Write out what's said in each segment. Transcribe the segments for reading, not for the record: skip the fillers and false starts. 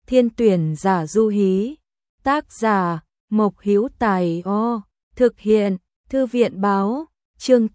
Thiên tuyển giả du hí. Tác giả Mộc Hữu Tài. Thực hiện Thư viện báo. Chương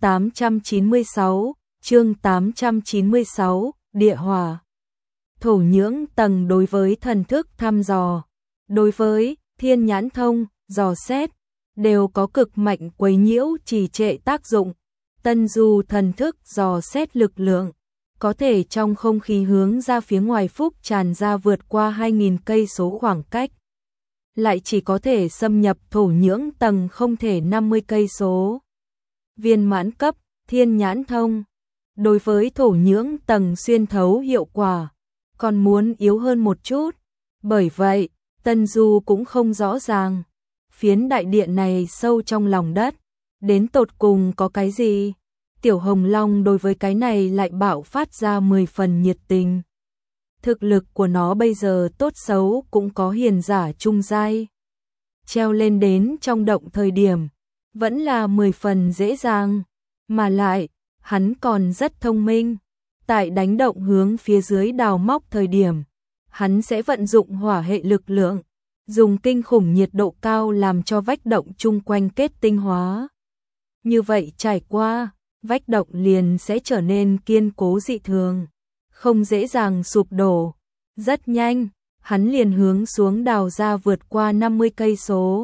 896, địa hỏa. Thổ nhưỡng tầng đối với thần thức thăm dò, đối với thiên nhãn thông, dò xét, đều có cực mạnh quấy nhiễu trì trệ tác dụng. Tân du thần thức dò xét lực lượng, có thể trong không khí hướng ra phía ngoài phúc tràn ra vượt qua 2.000 cây số khoảng cách. Lại chỉ có thể xâm nhập thổ nhưỡng tầng không thể 50 cây số. Viên mãn cấp, thiên nhãn thông. Đối với thổ nhưỡng tầng xuyên thấu hiệu quả, còn muốn yếu hơn một chút. Bởi vậy, Tân Du cũng không rõ ràng. Phiến đại địa này sâu trong lòng đất, đến tột cùng có cái gì? Tiểu Hồng Long đối với cái này lại bạo phát ra 10 phần nhiệt tình. Thực lực của nó bây giờ tốt xấu cũng có hiền giả trung giai. Treo lên đến trong động thời điểm, vẫn là 10 phần dễ dàng. Mà lại, hắn còn rất thông minh. Tại đánh động hướng phía dưới đào móc thời điểm, hắn sẽ vận dụng hỏa hệ lực lượng, dùng kinh khủng nhiệt độ cao làm cho vách động chung quanh kết tinh hóa. Như vậy trải qua, vách động liền sẽ trở nên kiên cố dị thường, không dễ dàng sụp đổ. Rất nhanh, hắn liền hướng xuống đào ra vượt qua 50 cây số.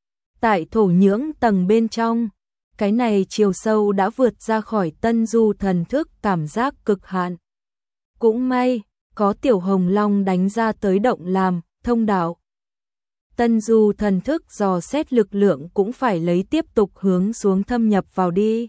Tại thổ nhưỡng tầng bên trong, cái này chiều sâu đã vượt ra khỏi Tân Du thần thức cảm giác cực hạn. Cũng may, có Tiểu Hồng Long đánh ra tới động làm thông đạo. Tân Du thần thức dò xét lực lượng cũng phải lấy tiếp tục hướng xuống thâm nhập vào đi.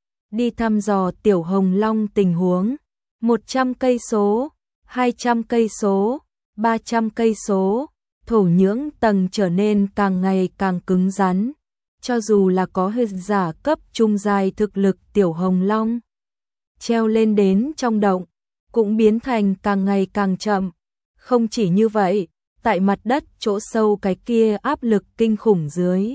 Đi thăm dò Tiểu Hồng Long tình huống. 100 cây số, 200 cây số, 300 cây số, thổ nhưỡng tầng trở nên càng ngày càng cứng rắn. Cho dù là có hiền giả cấp trung giai thực lực Tiểu Hồng Long, treo lên đến trong động, cũng biến thành càng ngày càng chậm. Không chỉ như vậy, tại mặt đất chỗ sâu cái kia áp lực kinh khủng dưới.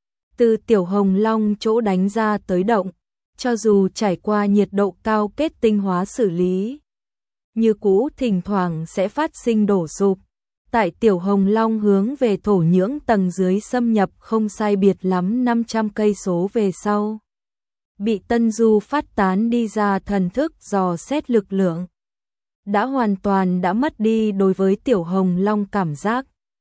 Từ Tiểu Hồng Long chỗ đánh ra tới động, cho dù trải qua nhiệt độ cao kết tinh hóa xử lý, như cũ thỉnh thoảng sẽ phát sinh đổ sụp. Tại Tiểu Hồng Long hướng về thổ nhưỡng tầng dưới xâm nhập không sai biệt lắm 500 cây số về sau, bị Tân Du phát tán đi ra thần thức dò xét lực lượng, đã hoàn toàn đã mất đi đối với Tiểu Hồng Long cảm giác.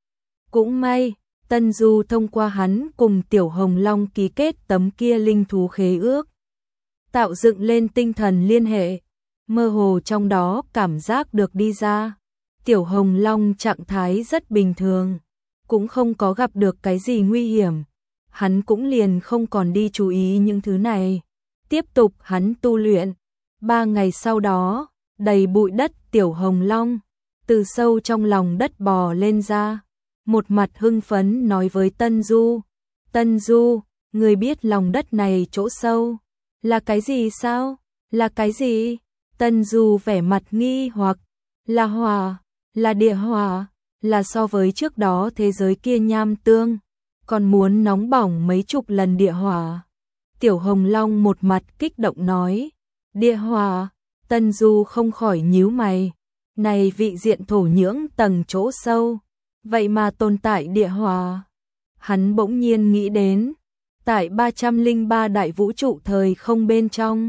Cũng may, Tân Du thông qua hắn cùng Tiểu Hồng Long ký kết tấm kia linh thú khế ước, tạo dựng lên tinh thần liên hệ, mơ hồ trong đó cảm giác được đi ra. Tiểu Hồng Long trạng thái rất bình thường, cũng không có gặp được cái gì nguy hiểm. Hắn cũng liền không còn đi chú ý những thứ này. Tiếp tục hắn tu luyện. 3 ngày sau đó, đầy bụi đất Tiểu Hồng Long từ sâu trong lòng đất bò lên ra. Một mặt hưng phấn nói với Tân Du. Tân Du, người biết lòng đất này chỗ sâu là cái gì sao? Là cái gì? Tân Du vẻ mặt nghi hoặc. Là hỏa, là địa hỏa, là so với trước đó thế giới kia nham tương, còn muốn nóng bỏng mấy chục lần địa hỏa. Tiểu Hồng Long một mặt kích động nói. Địa hỏa? Tân Du không khỏi nhíu mày. Này vị diện thổ nhưỡng tầng chỗ sâu, vậy mà tồn tại địa hỏa. Hắn bỗng nhiên nghĩ đến, tại 303 đại vũ trụ thời không bên trong,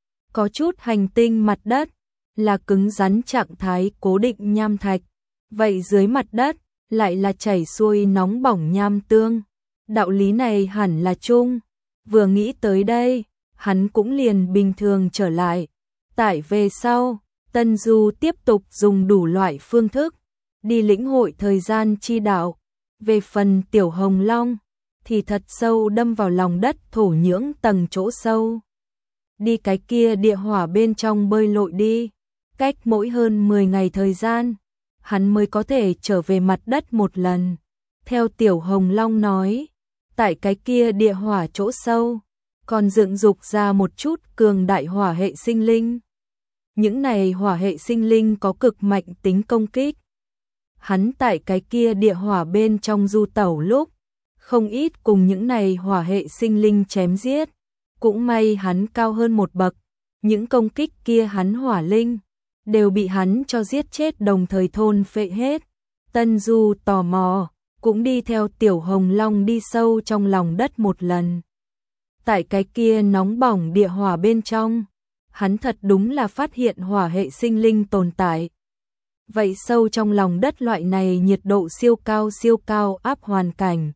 có chút hành tinh mặt đất là cứng rắn trạng thái cố định nham thạch, vậy dưới mặt đất lại là chảy xuôi nóng bỏng nham tương. Đạo lý này hẳn là chung. Vừa nghĩ tới đây, hắn cũng liền bình thường trở lại. Tại về sau, Tân Du tiếp tục dùng đủ loại phương thức đi lĩnh hội thời gian chi đạo. Về phần Tiểu Hồng Long thì thật sâu đâm vào lòng đất thổ nhưỡng tầng chỗ sâu. Đi cái kia địa hỏa bên trong bơi lội đi. Cách mỗi hơn 10 ngày thời gian, hắn mới có thể trở về mặt đất một lần. Theo Tiểu Hồng Long nói, tại cái kia địa hỏa chỗ sâu, còn dựng dục ra một chút cường đại hỏa hệ sinh linh. Những này hỏa hệ sinh linh có cực mạnh tính công kích. Hắn tại cái kia địa hỏa bên trong du tẩu lúc, không ít cùng những này hỏa hệ sinh linh chém giết. Cũng may hắn cao hơn một bậc, những công kích kia hắn hỏa linh đều bị hắn cho giết chết đồng thời thôn phệ hết. Tân Du tò mò, cũng đi theo Tiểu Hồng Long đi sâu trong lòng đất một lần. Tại cái kia nóng bỏng địa hỏa bên trong, hắn thật đúng là phát hiện hỏa hệ sinh linh tồn tại. Vậy sâu trong lòng đất loại này nhiệt độ siêu cao áp hoàn cảnh.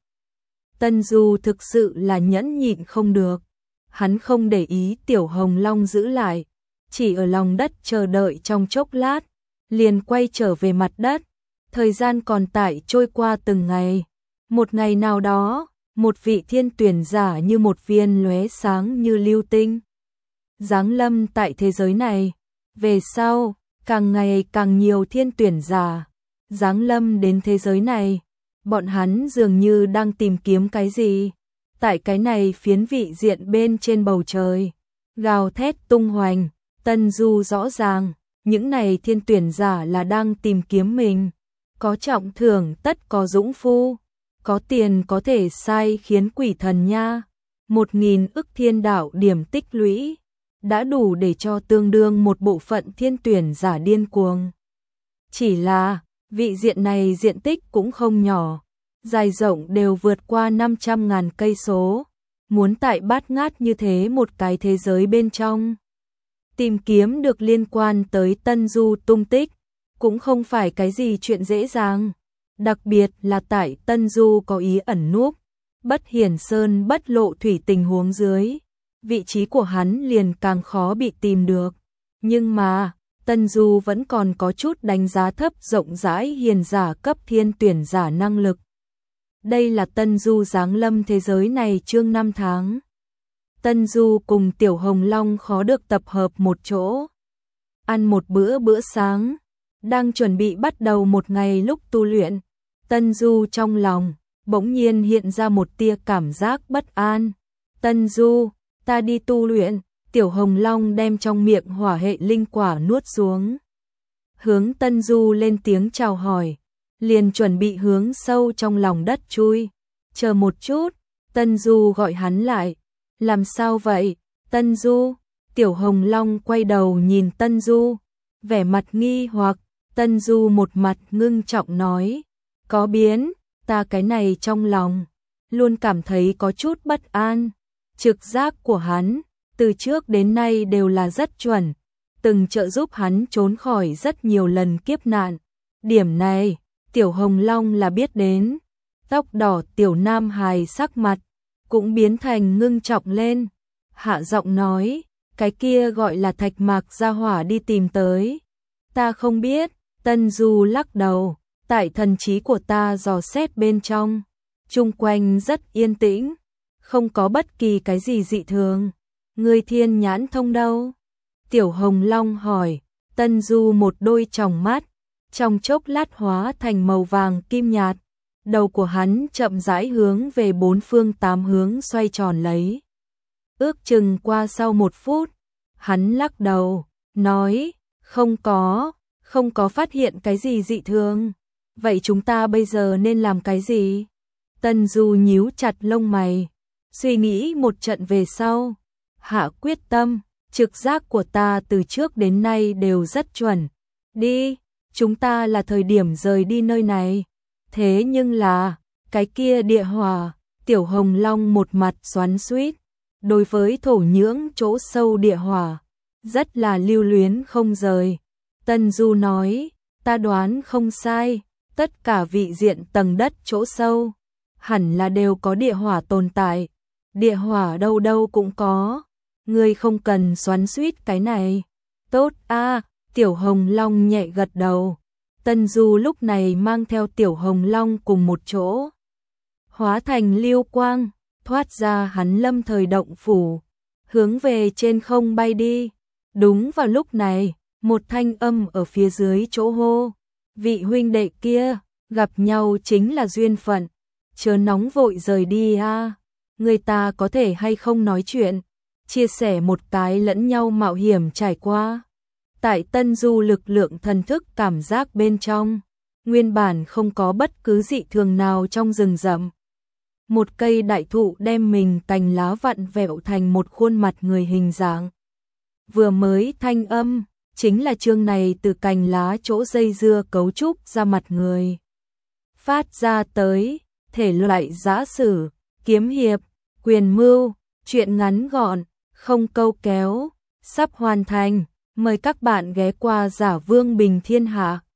Tân Du thực sự là nhẫn nhịn không được. Hắn không để ý Tiểu Hồng Long giữ lại, chỉ ở lòng đất chờ đợi trong chốc lát, liền quay trở về mặt đất. Thời gian còn tại trôi qua từng ngày. Một ngày nào đó, một vị thiên tuyển giả như một viên lóe sáng như lưu tinh giáng lâm tại thế giới này. Về sau, càng ngày càng nhiều thiên tuyển giả giáng lâm đến thế giới này. Bọn hắn dường như đang tìm kiếm cái gì. Tại cái này phiến vị diện bên trên bầu trời, gào thét tung hoành. Tân Du rõ ràng, những này thiên tuyển giả là đang tìm kiếm mình. Có trọng thưởng tất có dũng phu, có tiền có thể sai khiến quỷ thần nha. 1.000 ức thiên đạo điểm tích lũy, đã đủ để cho tương đương một bộ phận thiên tuyển giả điên cuồng. Chỉ là, vị diện này diện tích cũng không nhỏ, dài rộng đều vượt qua 500.000 cây số. Muốn tại bát ngát như thế một cái thế giới bên trong, tìm kiếm được liên quan tới Tân Du tung tích, cũng không phải cái gì chuyện dễ dàng. Đặc biệt là tại Tân Du có ý ẩn núp, bất hiển sơn bất lộ thủy tình huống dưới, vị trí của hắn liền càng khó bị tìm được. Nhưng mà, Tân Du vẫn còn có chút đánh giá thấp rộng rãi hiền giả cấp thiên tuyển giả năng lực. Đây là Tân Du giáng lâm thế giới này chương 5 tháng. Tân Du cùng Tiểu Hồng Long khó được tập hợp một chỗ, ăn một bữa sáng, đang chuẩn bị bắt đầu một ngày lúc tu luyện. Tân Du trong lòng bỗng nhiên hiện ra một tia cảm giác bất an. Tân Du, ta đi tu luyện. Tiểu Hồng Long đem trong miệng hỏa hệ linh quả nuốt xuống, hướng Tân Du lên tiếng chào hỏi, liền chuẩn bị hướng sâu trong lòng đất chui. Chờ một chút, Tân Du gọi hắn lại. Làm sao vậy, Tân Du? Tiểu Hồng Long quay đầu nhìn Tân Du, vẻ mặt nghi hoặc. Tân Du một mặt ngưng trọng nói, có biến, ta cái này trong lòng luôn cảm thấy có chút bất an. Trực giác của hắn từ trước đến nay đều là rất chuẩn, từng trợ giúp hắn trốn khỏi rất nhiều lần kiếp nạn. Điểm này, Tiểu Hồng Long là biết đến. Tóc đỏ Tiểu Nam Hài sắc mặt cũng biến thành ngưng trọng lên, hạ giọng nói, cái kia gọi là Thạch Mạc gia hỏa đi tìm tới. Ta không biết. Tân Du lắc đầu, tại thần trí của ta dò xét bên trong, chung quanh rất yên tĩnh, không có bất kỳ cái gì dị thường. Người thiên nhãn thông đâu? Tiểu Hồng Long hỏi. Tân Du một đôi tròng mắt, trong chốc lát hóa thành màu vàng kim nhạt. Đầu của hắn chậm rãi hướng về bốn phương tám hướng xoay tròn lấy. Ước chừng qua sau 1 phút, hắn lắc đầu, nói, không có phát hiện cái gì dị thường. Vậy chúng ta bây giờ nên làm cái gì? Tân Du nhíu chặt lông mày, suy nghĩ một trận về sau, hạ quyết tâm, trực giác của ta từ trước đến nay đều rất chuẩn. Đi, chúng ta là thời điểm rời đi nơi này. Thế nhưng là, cái kia địa hỏa. Tiểu Hồng Long một mặt xoắn xuýt, đối với thổ nhưỡng chỗ sâu địa hỏa rất là lưu luyến không rời. Tân Du nói, ta đoán không sai, tất cả vị diện tầng đất chỗ sâu hẳn là đều có địa hỏa tồn tại. Địa hỏa đâu đâu cũng có, ngươi không cần xoắn xuýt cái này. Tốt a. Tiểu Hồng Long nhẹ gật đầu. Tân Du lúc này mang theo Tiểu Hồng Long cùng một chỗ, hóa thành lưu quang, thoát ra hắn lâm thời động phủ, hướng về trên không bay đi. Đúng vào lúc này, một thanh âm ở phía dưới chỗ hô, vị huynh đệ kia, gặp nhau chính là duyên phận, chớ nóng vội rời đi a. Người ta có thể hay không nói chuyện, chia sẻ một cái lẫn nhau mạo hiểm trải qua. Tại Tân Du lực lượng thần thức cảm giác bên trong, nguyên bản không có bất cứ dị thường nào trong rừng rậm. Một cây đại thụ đem mình cành lá vặn vẹo thành một khuôn mặt người hình dạng. Vừa mới thanh âm, chính là chương này từ cành lá chỗ dây dưa cấu trúc ra mặt người. phát ra tới, thể loại giã sử, kiếm hiệp, quyền mưu, truyện ngắn gọn, không câu kéo, sắp hoàn thành. Mời các bạn ghé qua Giả Vương Bình Thiên Hạ.